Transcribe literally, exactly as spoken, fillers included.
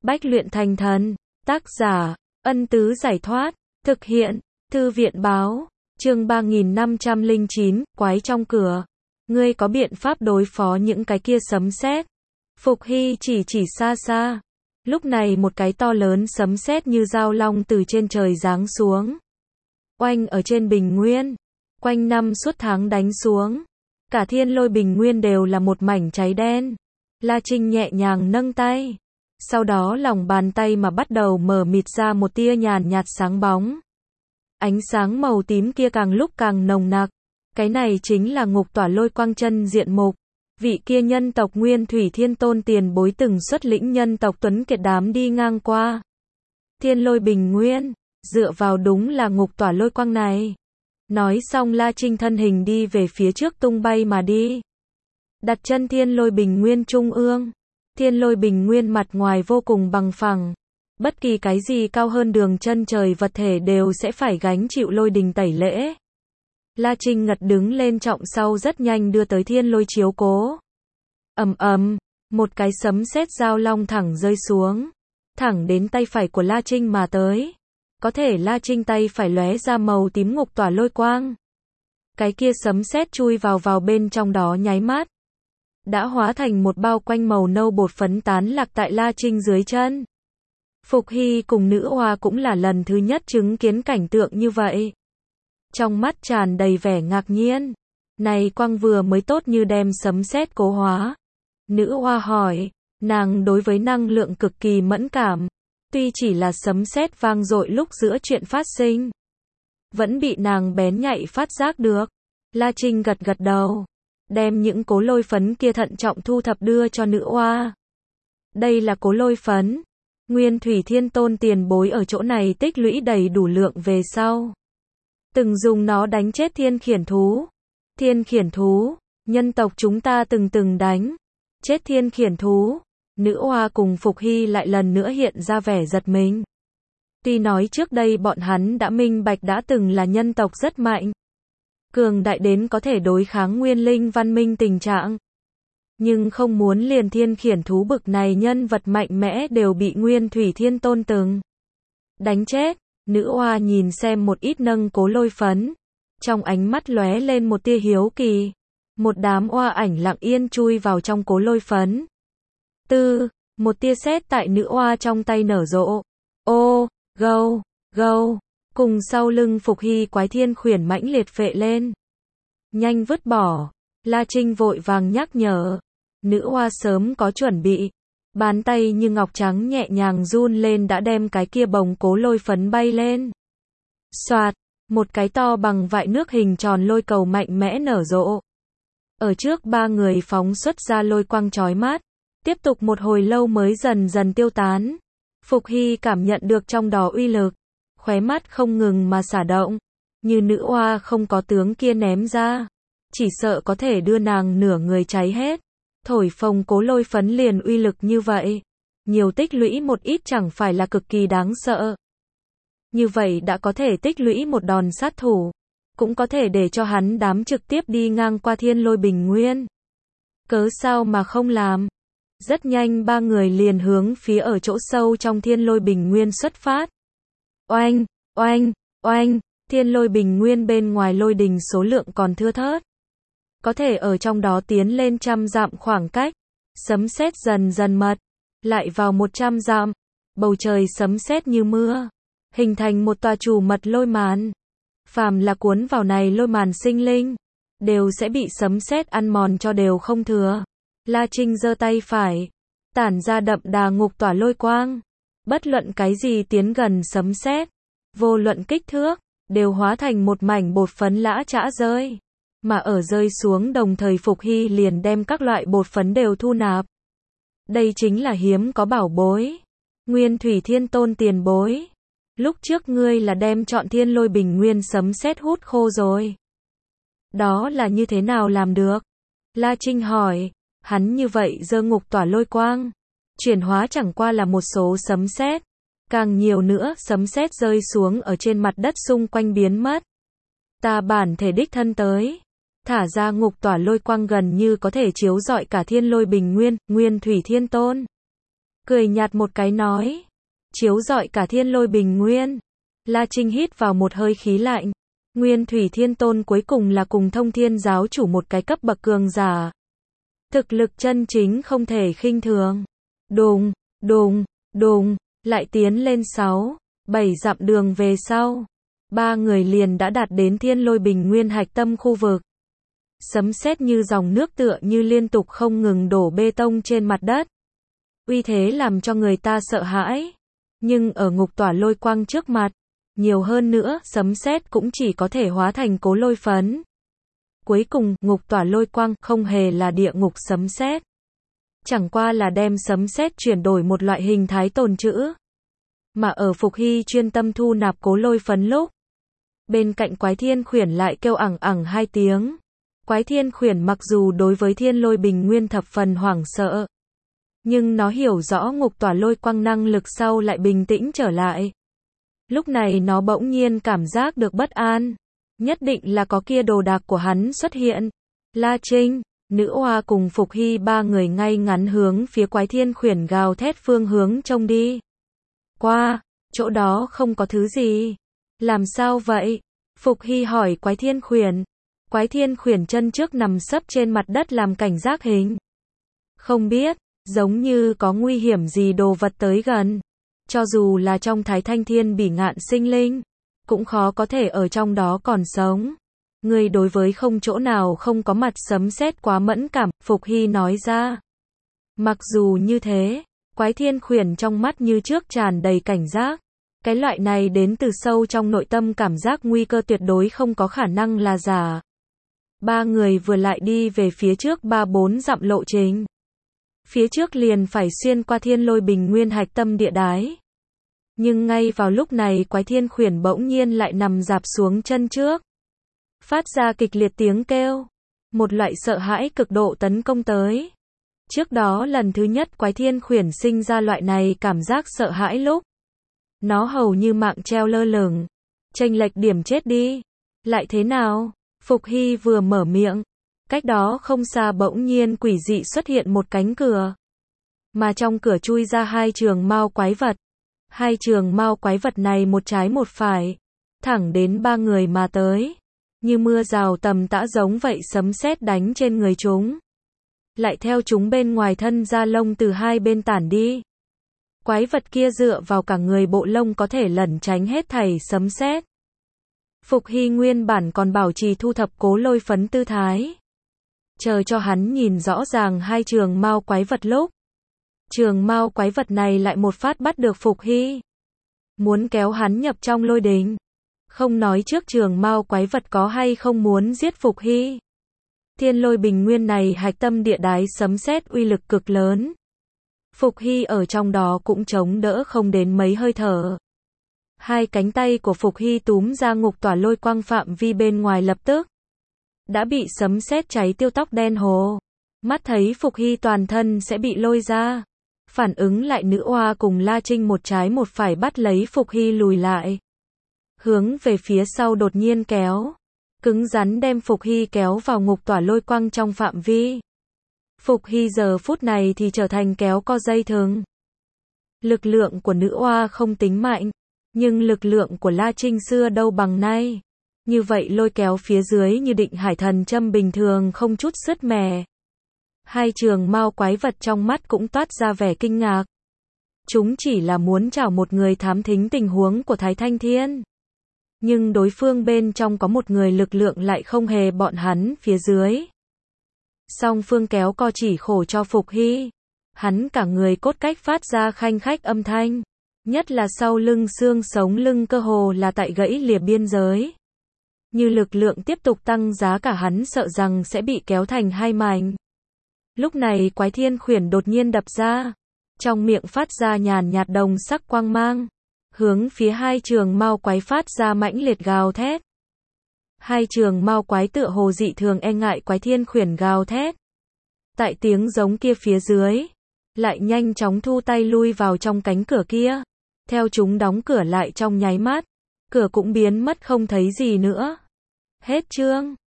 Bách luyện thành thần. Tác giả, Ân Tứ Giải Thoát. Thực hiện, Thư viện Báo. Chương ba nghìn năm trăm lẻ chín, quái trong cửa. Ngươi có biện pháp đối phó những cái kia sấm sét? Phục Hy chỉ chỉ xa xa. Lúc này một cái to lớn sấm sét như dao long từ trên trời giáng xuống. Oanh ở trên bình nguyên. Quanh năm suốt tháng đánh xuống. Cả thiên lôi bình nguyên đều là một mảnh cháy đen. La Trinh nhẹ nhàng nâng tay. Sau đó lòng bàn tay mà bắt đầu mở mịt ra một tia nhàn nhạt sáng bóng. Ánh sáng màu tím kia càng lúc càng nồng nặc. Cái này chính là ngục tỏa lôi quang chân diện mục. Vị kia nhân tộc Nguyên Thủy Thiên Tôn tiền bối từng xuất lĩnh nhân tộc Tuấn Kiệt đám đi ngang qua. Thiên lôi bình nguyên, dựa vào đúng là ngục tỏa lôi quang này. Nói xong La Trinh thân hình đi về phía trước tung bay mà đi. Đặt chân thiên lôi bình nguyên trung ương. Thiên lôi bình nguyên mặt ngoài vô cùng bằng phẳng. Bất kỳ cái gì cao hơn đường chân trời vật thể đều sẽ phải gánh chịu lôi đình tẩy lễ. La Trinh ngật đứng lên trọng sau rất nhanh đưa tới thiên lôi chiếu cố. Ầm ầm, một cái sấm sét dao long thẳng rơi xuống, thẳng đến tay phải của La Trinh mà tới. Có thể La Trinh tay phải lóe ra màu tím ngục tỏa lôi quang. Cái kia sấm sét chui vào vào bên trong đó nháy mắt, đã hóa thành một bao quanh màu nâu bột phấn tán lạc tại La Trinh dưới chân. Phục Hy cùng nữ hoa cũng là lần thứ nhất chứng kiến cảnh tượng như vậy. Trong mắt tràn đầy vẻ ngạc nhiên. Này quang vừa mới tốt như đem sấm sét cố hóa. Nữ hoa hỏi, nàng đối với năng lượng cực kỳ mẫn cảm. Tuy chỉ là sấm sét vang dội lúc giữa chuyện phát sinh, vẫn bị nàng bén nhạy phát giác được. La Trinh gật gật đầu, đem những cố lôi phấn kia thận trọng thu thập đưa cho nữ hoa. Đây là cố lôi phấn. Nguyên Thủy Thiên Tôn tiền bối ở chỗ này tích lũy đầy đủ lượng về sau. Từng dùng nó đánh chết thiên khiển thú. Thiên khiển thú, nhân tộc chúng ta từng từng đánh chết thiên khiển thú. Nữ hoa cùng Phục Hy lại lần nữa hiện ra vẻ giật mình. Tuy nói trước đây bọn hắn đã minh bạch đã từng là nhân tộc rất mạnh, cường đại đến có thể đối kháng nguyên linh văn minh tình trạng. Nhưng không muốn liền thiên khiển thú bực này nhân vật mạnh mẽ đều bị Nguyên Thủy Thiên Tôn từng đánh chết. Nữ hoa nhìn xem một ít nâng cố lôi phấn. Trong ánh mắt lóe lên một tia hiếu kỳ. Một đám oa ảnh lặng yên chui vào trong cố lôi phấn. Tư, một tia sét tại nữ oa trong tay nở rộ. Ô, gâu, gâu, cùng sau lưng Phục Hy quái thiên khuyển mãnh liệt phệ lên. Nhanh vứt bỏ. La Trinh vội vàng nhắc nhở. Nữ oa sớm có chuẩn bị. Bàn tay như ngọc trắng nhẹ nhàng run lên đã đem cái kia bồng cố lôi phấn bay lên. Xoạt, một cái to bằng vại nước hình tròn lôi cầu mạnh mẽ nở rộ. Ở trước ba người phóng xuất ra lôi quang chói mắt. Tiếp tục một hồi lâu mới dần dần tiêu tán. Phục Hy cảm nhận được trong đó uy lực. Khóe mắt không ngừng mà xả động. Như nữ oa không có tướng kia ném ra. Chỉ sợ có thể đưa nàng nửa người cháy hết. Thổi phồng cố lôi phấn liền uy lực như vậy. Nhiều tích lũy một ít chẳng phải là cực kỳ đáng sợ. Như vậy đã có thể tích lũy một đòn sát thủ. Cũng có thể để cho hắn đám trực tiếp đi ngang qua thiên lôi bình nguyên. Cớ sao mà không làm. Rất nhanh ba người liền hướng phía ở chỗ sâu trong thiên lôi bình nguyên xuất phát. Oanh, oanh, oanh, thiên lôi bình nguyên bên ngoài lôi đình số lượng còn thưa thớt. Có thể ở trong đó tiến lên trăm dặm khoảng cách. Sấm sét dần dần mật. Lại vào một trăm dặm. Bầu trời sấm sét như mưa. Hình thành một tòa chủ mật lôi màn. Phàm là cuốn vào này lôi màn sinh linh. Đều sẽ bị sấm sét ăn mòn cho đều không thừa. La Trinh giơ tay phải. Tản ra đậm đà ngục tỏa lôi quang. Bất luận cái gì tiến gần sấm sét. Vô luận kích thước. Đều hóa thành một mảnh bột phấn lã chã rơi. Mà ở rơi xuống đồng thời Phục Hy liền đem các loại bột phấn đều thu nạp. Đây chính là hiếm có bảo bối. Nguyên Thủy Thiên Tôn tiền bối. Lúc trước ngươi là đem chọn thiên lôi bình nguyên sấm sét hút khô rồi. Đó là như thế nào làm được? La Trinh hỏi. Hắn như vậy giơ ngục tỏa lôi quang. Chuyển hóa chẳng qua là một số sấm sét. Càng nhiều nữa sấm sét rơi xuống ở trên mặt đất xung quanh biến mất. Ta bản thể đích thân tới. Thả ra ngục tỏa lôi quang gần như có thể chiếu rọi cả thiên lôi bình nguyên, Nguyên Thủy Thiên Tôn cười nhạt một cái nói. Chiếu rọi cả thiên lôi bình nguyên. La Trinh hít vào một hơi khí lạnh. Nguyên Thủy Thiên Tôn cuối cùng là cùng Thông Thiên giáo chủ một cái cấp bậc cường giả. Thực lực chân chính không thể khinh thường. Đùng, đùng, đùng, lại tiến lên sáu, bảy dặm đường về sau. Ba người liền đã đạt đến thiên lôi bình nguyên hạch tâm khu vực. Sấm sét như dòng nước tựa như liên tục không ngừng đổ bê tông trên mặt đất. Uy thế làm cho người ta sợ hãi. Nhưng ở ngục tỏa lôi quang trước mặt, nhiều hơn nữa, sấm sét cũng chỉ có thể hóa thành cố lôi phấn. Cuối cùng, ngục tỏa lôi quang không hề là địa ngục sấm sét. Chẳng qua là đem sấm sét chuyển đổi một loại hình thái tồn trữ. Mà ở Phục Hy chuyên tâm thu nạp cố lôi phấn lúc, bên cạnh Quái Thiên Khuyển lại kêu ẳng ẳng hai tiếng. Quái Thiên Khuyển mặc dù đối với thiên lôi bình nguyên thập phần hoảng sợ, nhưng nó hiểu rõ ngục tỏa lôi quang năng lực sau lại bình tĩnh trở lại. Lúc này nó bỗng nhiên cảm giác được bất an. Nhất định là có kia đồ đạc của hắn xuất hiện. La Trinh, Nữ Oa cùng Phục Hy ba người ngay ngắn hướng phía Quái Thiên Khuyển gào thét phương hướng trông đi. Qua, chỗ đó không có thứ gì. Làm sao vậy? Phục Hy hỏi Quái Thiên Khuyển. Quái Thiên Khuyển chân trước nằm sấp trên mặt đất làm cảnh giác hình. Không biết, giống như có nguy hiểm gì đồ vật tới gần. Cho dù là trong Thái Thanh Thiên bỉ ngạn sinh linh, cũng khó có thể ở trong đó còn sống. Người đối với không chỗ nào không có mặt sấm sét quá mẫn cảm, Phục Hy nói ra. Mặc dù như thế, Quái Thiên Khuyển trong mắt như trước tràn đầy cảnh giác. Cái loại này đến từ sâu trong nội tâm cảm giác nguy cơ tuyệt đối không có khả năng là giả. Ba người vừa lại đi về phía trước ba bốn dặm lộ trình. Phía trước liền phải xuyên qua thiên lôi bình nguyên hạch tâm địa đái. Nhưng ngay vào lúc này Quái Thiên Khuyển bỗng nhiên lại nằm dạp xuống chân trước. Phát ra kịch liệt tiếng kêu. Một loại sợ hãi cực độ tấn công tới. Trước đó lần thứ nhất Quái Thiên Khuyển sinh ra loại này cảm giác sợ hãi lúc. Nó hầu như mạng treo lơ lửng. Chênh lệch điểm chết đi. Lại thế nào? Phục Hy vừa mở miệng. Cách đó không xa bỗng nhiên quỷ dị xuất hiện một cánh cửa. Mà trong cửa chui ra hai trường mao quái vật. Hai trường mao quái vật này một trái một phải. Thẳng đến ba người mà tới. Như mưa rào tầm tã giống vậy sấm sét đánh trên người chúng. Lại theo chúng bên ngoài thân da lông từ hai bên tản đi. Quái vật kia dựa vào cả người bộ lông có thể lẩn tránh hết thảy sấm sét. Phục Hy nguyên bản còn bảo trì thu thập cố lôi phấn tư thái. Chờ cho hắn nhìn rõ ràng hai trường mao quái vật lúc. Trường mao quái vật này lại một phát bắt được Phục Hy. Muốn kéo hắn nhập trong lôi đình. Không nói trước trường mao quái vật có hay không muốn giết Phục Hy. Thiên lôi bình nguyên này hạch tâm địa đái sấm sét uy lực cực lớn. Phục Hy ở trong đó cũng chống đỡ không đến mấy hơi thở. Hai cánh tay của Phục Hy túm ra ngục tỏa lôi quang phạm vi bên ngoài lập tức. Đã bị sấm sét cháy tiêu tóc đen hồ. Mắt thấy Phục Hy toàn thân sẽ bị lôi ra. Phản ứng lại Nữ Oa cùng La Trinh một trái một phải bắt lấy Phục Hy lùi lại. Hướng về phía sau đột nhiên kéo. Cứng rắn đem Phục Hy kéo vào ngục tỏa lôi quang trong phạm vi. Phục Hy giờ phút này thì trở thành kéo co dây thừng. Lực lượng của Nữ Oa không tính mạnh. Nhưng lực lượng của La Trinh xưa đâu bằng nay. Như vậy lôi kéo phía dưới như định hải thần châm bình thường không chút sứt mẻ. Hai trường mao quái vật trong mắt cũng toát ra vẻ kinh ngạc. Chúng chỉ là muốn chào một người thám thính tình huống của Thái Thanh Thiên. Nhưng đối phương bên trong có một người lực lượng lại không hề bọn hắn phía dưới. Song phương kéo co chỉ khổ cho Phục Hy. Hắn cả người cốt cách phát ra khanh khách âm thanh. Nhất là sau lưng xương sống lưng cơ hồ là tại gãy lìa biên giới. Như lực lượng tiếp tục tăng giá cả hắn sợ rằng sẽ bị kéo thành hai mảnh. Lúc này Quái Thiên Khuyển đột nhiên đập ra. Trong miệng phát ra nhàn nhạt đồng sắc quang mang. Hướng phía hai trường mao quái phát ra mãnh liệt gào thét. Hai trường mao quái tựa hồ dị thường e ngại Quái Thiên Khuyển gào thét. Tại tiếng giống kia phía dưới. Lại nhanh chóng thu tay lui vào trong cánh cửa kia. Theo chúng đóng cửa lại trong nháy mắt. Cửa cũng biến mất không thấy gì nữa. Hết chương.